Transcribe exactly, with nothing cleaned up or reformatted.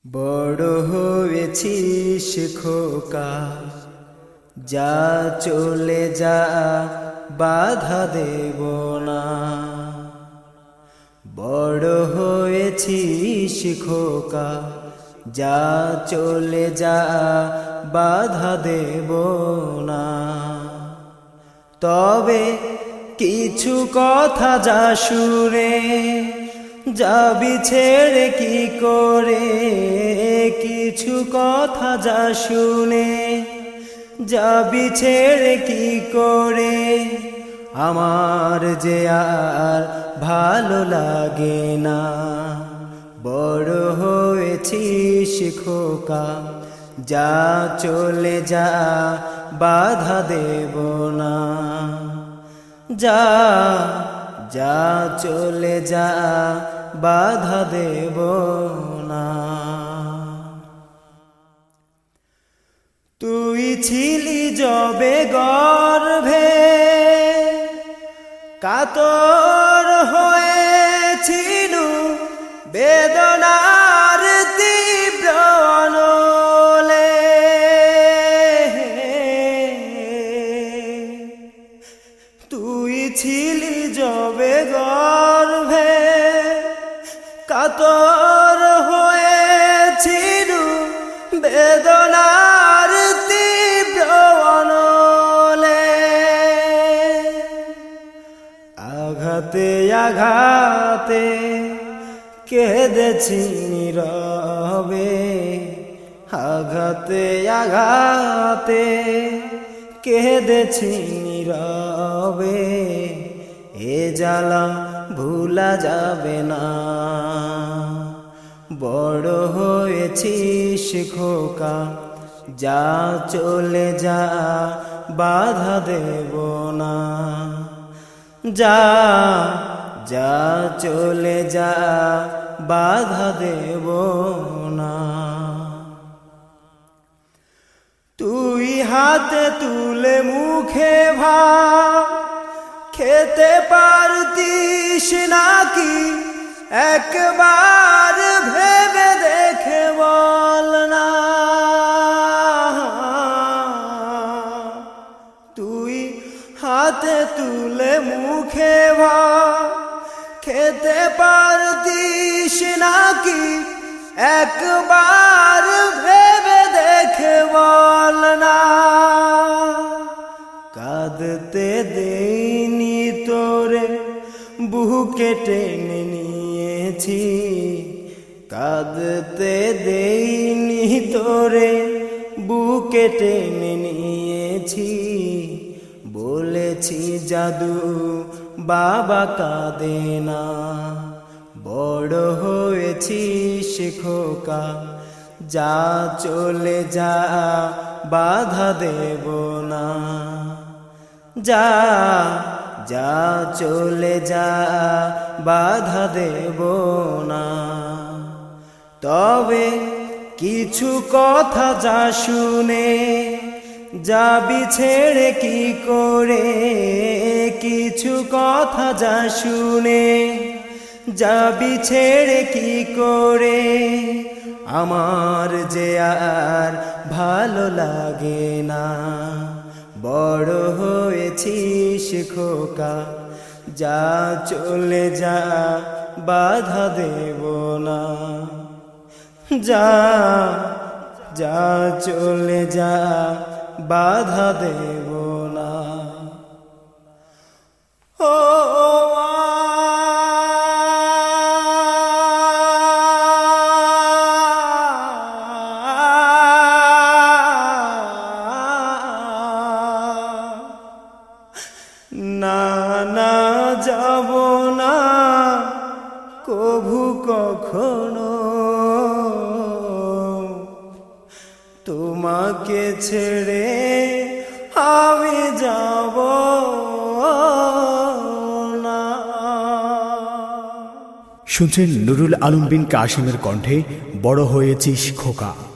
বড় হয়েছিস খোকা, যা চলে যা, বাধা দেব না। বড় হয়েছিস খোকা, যা চলে যা, বাধা দেব না। তবে কিছু কথা যা শুনে যাবি ছেড়ে কি করে, কিছু কথা যা শুনে যাবি ছেড়ে কি করে। আমার যে আর ভালো লাগে না। বড় হয়েছিস খোকা, যা চলে যা, বাধা দেব না। যা যা চলে যা, বাধা দেব না। তুই ছিলি যবে গর্ভে, কাতর হয়েছিল বেদনার তীব্র অনলে। তুই ছিলি যবে গর্ভে, কাতর হয়েছিল বেদনার তীব্র অনলে। আঘাতে আঘাতে কেঁদেছি নীরবে, আঘাতে আঘাতে কেঁদেছি নীরবে। এ জ্বালা ভুলা যাবে না। বড় হয়েছিস খোকা, যা চলে যা, বাধা দেব না। যা যা চলে যা, বাধা দেব না। তুই হাতে তুলে মুখে ভাত খেতে পারতিস নাকি, একবার ভেবে দেখে বল না। তুই হাতে তুলে মুখে ভাত খেতে পারতিস নাকি, একবার ভেবে দেখে বল না। কাঁদতে দেইনি তোরে, বুকে টেনে নিয়েছি। কাঁদতে দেইনি তোরে, বুকে টেনে নিয়েছি। বলেছি জাদু বাবা কাঁদে না। বড় হয়েছিস খোকা, যা চলে যা, বাধা দেব না। যা যা চলে যা, বাধা দেব না। তবে কিছু কথা যা শুনে যাবি ছেড়ে কি করে, কিছু কথা যা শুনে যাবি ছেড়ে কি করে। আমার যে আর ভালো লাগে না। বড় হয়েছিস খোকা, যা চলে যা, বাধা দেব না। যা যা চলে যা, বাধা দেব না। ও না না, যাব না কভু কখনো তোমাকে ছেড়ে, আমি যাব না। শুনছেন নুরুল আলম বিন কাসিমের কণ্ঠে বড় হয়েছিস খোকা।